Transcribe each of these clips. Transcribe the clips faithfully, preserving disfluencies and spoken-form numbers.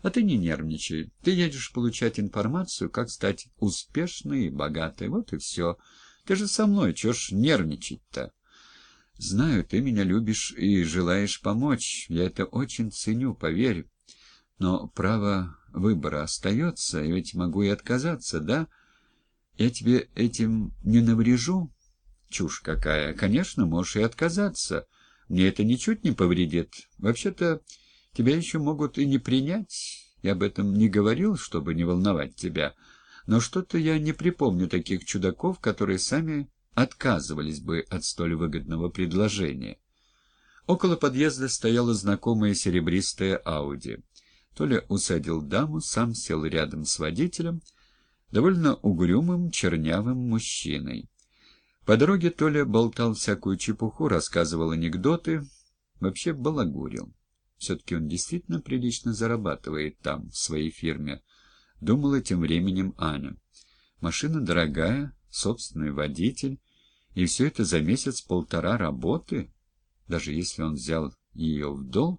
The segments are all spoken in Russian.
А ты не нервничай. Ты едешь получать информацию, как стать успешной и богатой. Вот и все. Ты же со мной, чего ж нервничать-то? Знаю, ты меня любишь и желаешь помочь. Я это очень ценю, поверь. Но право выбора остается, и ведь могу и отказаться, да? Я тебе этим не наврежу? Чушь какая. Конечно, можешь и отказаться. Мне это ничуть не повредит. Вообще-то, тебя еще могут и не принять. Я об этом не говорил, чтобы не волновать тебя. Но что-то я не припомню таких чудаков, которые сами отказывались бы от столь выгодного предложения. Около подъезда стояла знакомая серебристая Ауди. Толя усадил даму, сам сел рядом с водителем, довольно угрюмым, чернявым мужчиной. По дороге Толя болтал всякую чепуху, рассказывал анекдоты, вообще балагурил. Все-таки он действительно прилично зарабатывает там, в своей фирме, думала тем временем Аня. Машина дорогая, собственный водитель, и все это за месяц-полтора работы. Даже если он взял ее в долг,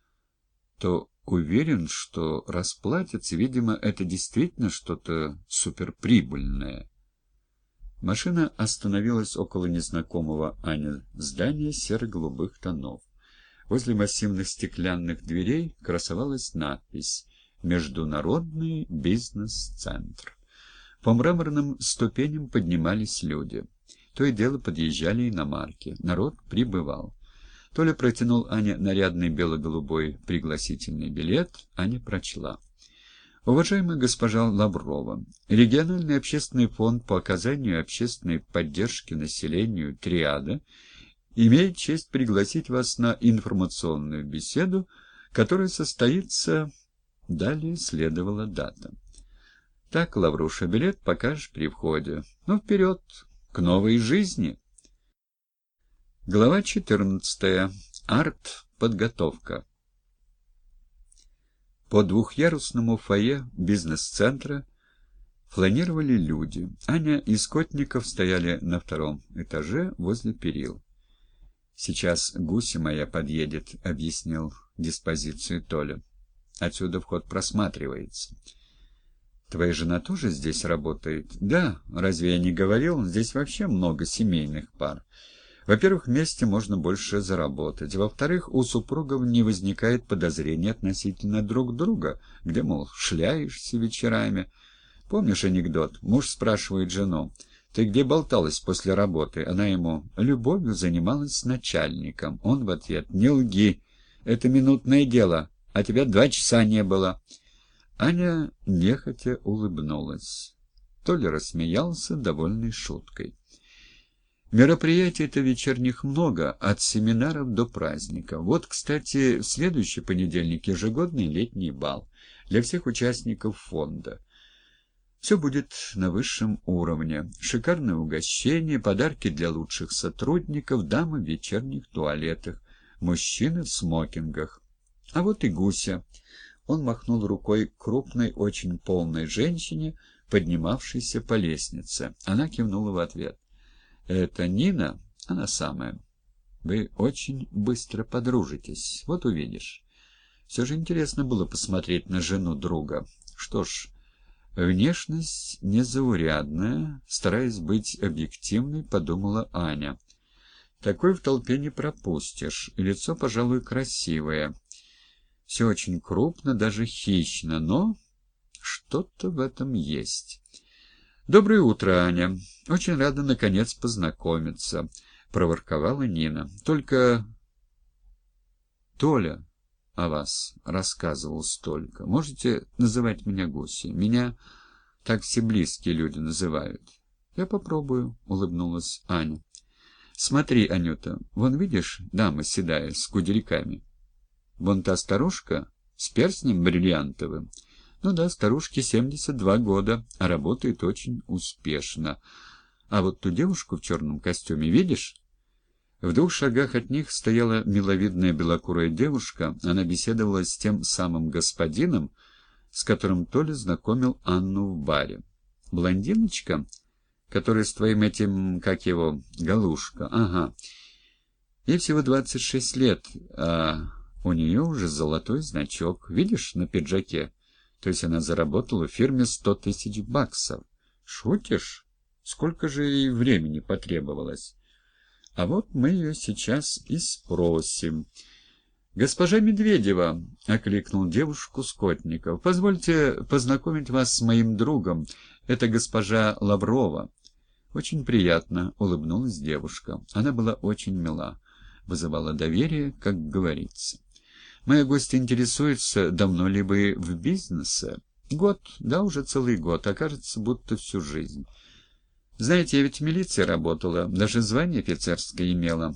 то уверен, что расплатится. Видимо, это действительно что-то суперприбыльное. Машина остановилась около незнакомого Ане здания серо-голубых тонов. Возле массивных стеклянных дверей красовалась надпись «Международный бизнес-центр». По мраморным ступеням поднимались люди. То и дело подъезжали иномарки. Народ прибывал. Толя протянул Ане нарядный бело-голубой пригласительный билет. Аня прочла. Уважаемая госпожа Лаврова, региональный общественный фонд по оказанию общественной поддержки населению «Триада» имеет честь пригласить вас на информационную беседу, которая состоится... Далее следовала дата. Так, Лавруша, билет покажешь при входе. Ну, вперед, к новой жизни. Глава четырнадцатая. Арт-подготовка. По двухъярусному фойе бизнес-центра фланировали люди. Аня и Скотников стояли на втором этаже возле перил. «Сейчас Гуся моя подъедет», — объяснил диспозицию Толя. «Отсюда вход просматривается». «Твоя жена тоже здесь работает?» «Да, разве я не говорил? Здесь вообще много семейных пар. Во-первых, вместе можно больше заработать. Во-вторых, у супругов не возникает подозрений относительно друг друга, где, мол, шляешься вечерами. Помнишь анекдот? Муж спрашивает жену: «Ты где болталась после работы?» Она ему: «Любовью занималась с начальником». Он в ответ: «Не лги, это минутное дело, а тебя два часа не было». Аня нехотя улыбнулась. Толя рассмеялся, довольной шуткой. Мероприятий-то вечерних много, от семинаров до праздника. Вот, кстати, в следующий понедельник ежегодный летний бал для всех участников фонда. Все будет на высшем уровне. Шикарное угощение, подарки для лучших сотрудников, дамы в вечерних туалетах, мужчины в смокингах. А вот и Гуся. Он махнул рукой крупной, очень полной женщине, поднимавшейся по лестнице. Она кивнула в ответ. «Это Нина? Она самая. Вы очень быстро подружитесь. Вот увидишь». Все же интересно было посмотреть на жену друга. Что ж, внешность незаурядная, стараясь быть объективной, подумала Аня. Такой в толпе не пропустишь. И лицо, пожалуй, красивое. Все очень крупно, даже хищно, но что-то в этом есть. «Доброе утро, Аня. Очень рада, наконец, познакомиться», — проворковала Нина. «Только Толя о вас рассказывал столько. Можете называть меня Гусей? Меня так все близкие люди называют». «Я попробую», — улыбнулась Аня. «Смотри, Анюта, вон видишь, дама седая, с кудельками? Вон та старушка с перстнем бриллиантовым. Ну да, старушке семьдесят два года, а работает очень успешно. А вот ту девушку в черном костюме видишь?» В двух шагах от них стояла миловидная белокурая девушка. Она беседовала с тем самым господином, с которым Толя знакомил Анну в баре. «Блондиночка, которая с твоим этим, как его, Галушка? Ага. Ей всего двадцать шесть лет, а У нее уже золотой значок, видишь, на пиджаке. То есть она заработала в фирме сто тысяч баксов. Шутишь? Сколько же ей времени потребовалось? А вот мы ее сейчас и спросим. «Госпожа Медведева», — окликнул девушку Скотников, — «позвольте познакомить вас с моим другом. Это госпожа Лаврова». «Очень приятно», — улыбнулась девушка. Она была очень мила, вызывала доверие, как говорится. «Моя гостья интересуется, давно ли вы в бизнесе?» «Год, да, уже целый год, а кажется, будто всю жизнь. Знаете, я ведь в милиции работала, даже звание офицерское имела.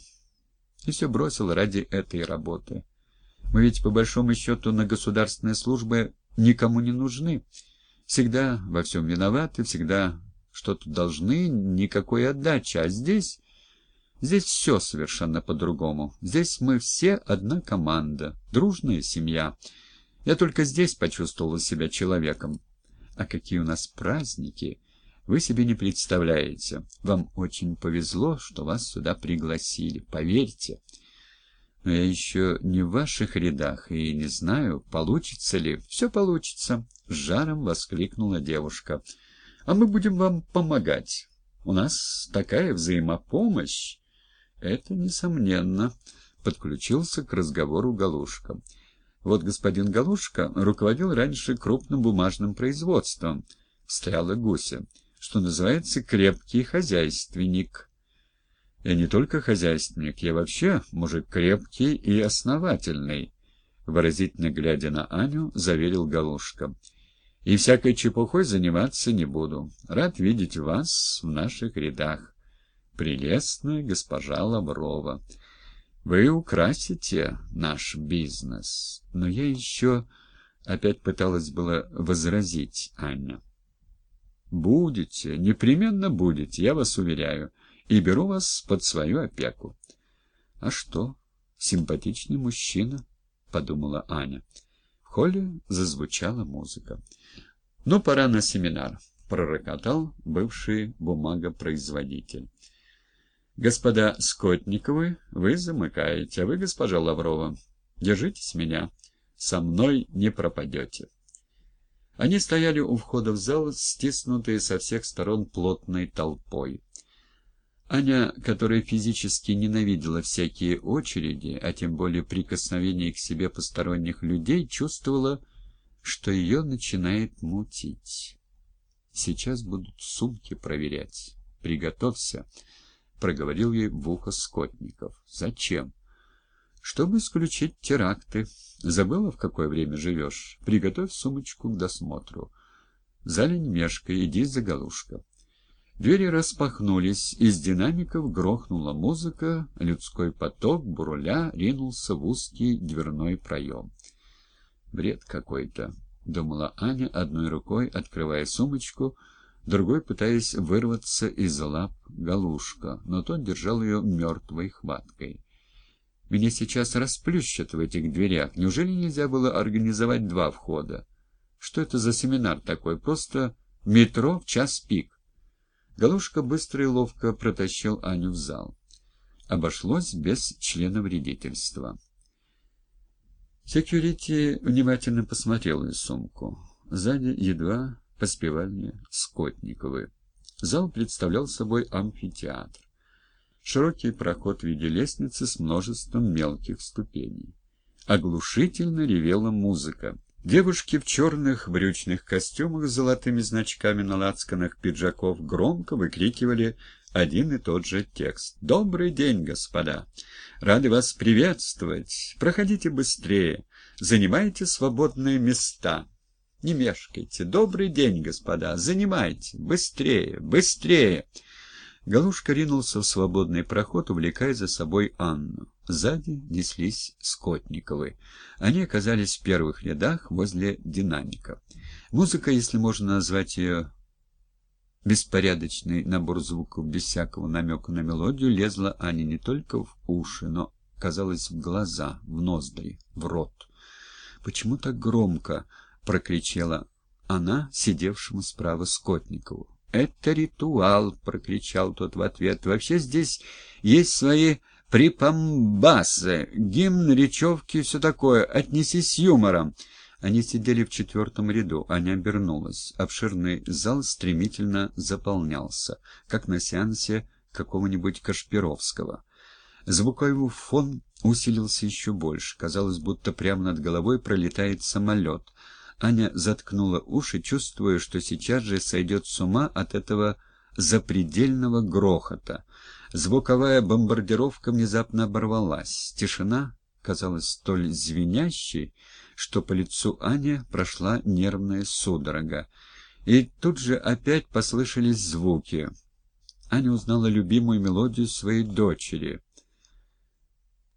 И все бросила ради этой работы. Мы ведь, по большому счету, на государственной службе никому не нужны. Всегда во всем виноваты, всегда что-то должны, никакой отдачи. А здесь... Здесь все совершенно по-другому. Здесь мы все одна команда, дружная семья. Я только здесь почувствовала себя человеком. А какие у нас праздники! Вы себе не представляете. Вам очень повезло, что вас сюда пригласили, поверьте. Но я еще не в ваших рядах и не знаю, получится ли. Все получится, — с жаром воскликнула девушка. А мы будем вам помогать. У нас такая взаимопомощь. Это несомненно, — подключился к разговору Галушка. Вот господин Галушка руководил раньше крупным бумажным производством, — встряла Гуся, — что называется крепкий хозяйственник. Я не только хозяйственник, я вообще мужик крепкий и основательный, — выразительно глядя на Аню, заверил Галушка. И всякой чепухой заниматься не буду. Рад видеть вас в наших рядах. Прелестная госпожа Лаврова. Вы украсите наш бизнес. Но я еще... Опять пыталась было возразить Аня. Будете, непременно будете, я вас уверяю, и беру вас под свою опеку. — А что, симпатичный мужчина, — подумала Аня. В холле зазвучала музыка. — Ну, пора на семинар, — пророкотал бывший бумагопроизводитель. — Господа Скотниковы, вы замыкаете, а вы, госпожа Лаврова, держитесь меня, со мной не пропадете. Они стояли у входа в зал, стиснутые со всех сторон плотной толпой. Аня, которая физически ненавидела всякие очереди, а тем более прикосновения к себе посторонних людей, чувствовала, что ее начинает мутить. «Сейчас будут сумки проверять. Приготовься», — проговорил ей в ухо Скотников. «Зачем?» «Чтобы исключить теракты. Забыла, в какое время живешь? Приготовь сумочку к досмотру. В зале не мешкай, иди за Галушка». Двери распахнулись, из динамиков грохнула музыка, людской поток, буруля, ринулся в узкий дверной проем. «Бред какой-то», — думала Аня, одной рукой открывая сумочку, другой пытаясь вырваться из лап Галушка, но тот держал ее мертвой хваткой. «Меня сейчас расплющат в этих дверях. Неужели нельзя было организовать два входа? Что это за семинар такой? Просто метро в час пик». Галушка быстро и ловко протащил Аню в зал. Обошлось без членовредительства. Секьюрити внимательно посмотрел на сумку. Сзади едва поспевали Скотниковы. Зал представлял собой амфитеатр. Широкий проход в виде лестницы с множеством мелких ступеней. Оглушительно ревела музыка. Девушки в черных брючных костюмах с золотыми значками на лацканах пиджаков громко выкрикивали один и тот же текст. «Добрый день, господа! Рады вас приветствовать! Проходите быстрее! Занимайте свободные места! Не мешкайте! Добрый день, господа! Занимайте! Быстрее! Быстрее!» Галушка ринулся в свободный проход, увлекая за собой Анну. Сзади неслись Скотниковы. Они оказались в первых рядах возле динамика. Музыка, если можно назвать ее беспорядочный набор звуков без всякого намека на мелодию, лезла Ане не только в уши, но, казалось, в глаза, в ноздри, в рот. «Почему так громко?» — прокричала она сидевшему справа Скотникову. «Это ритуал!» — прокричал тот в ответ. «Вообще здесь есть свои Припамбасы, гимн, речевки и все такое. Отнеси с юмором». Они сидели в четвертом ряду. Аня обернулась. Обширный зал стремительно заполнялся, как на сеансе какого-нибудь Кашпировского. Звуковой фон усилился еще больше. Казалось, будто прямо над головой пролетает самолет. Аня заткнула уши, чувствуя, что сейчас же сойдет с ума от этого запредельного грохота. Звуковая бомбардировка внезапно оборвалась. Тишина казалась столь звенящей, что по лицу Ани прошла нервная судорога. И тут же опять послышались звуки. Аня узнала любимую мелодию своей дочери.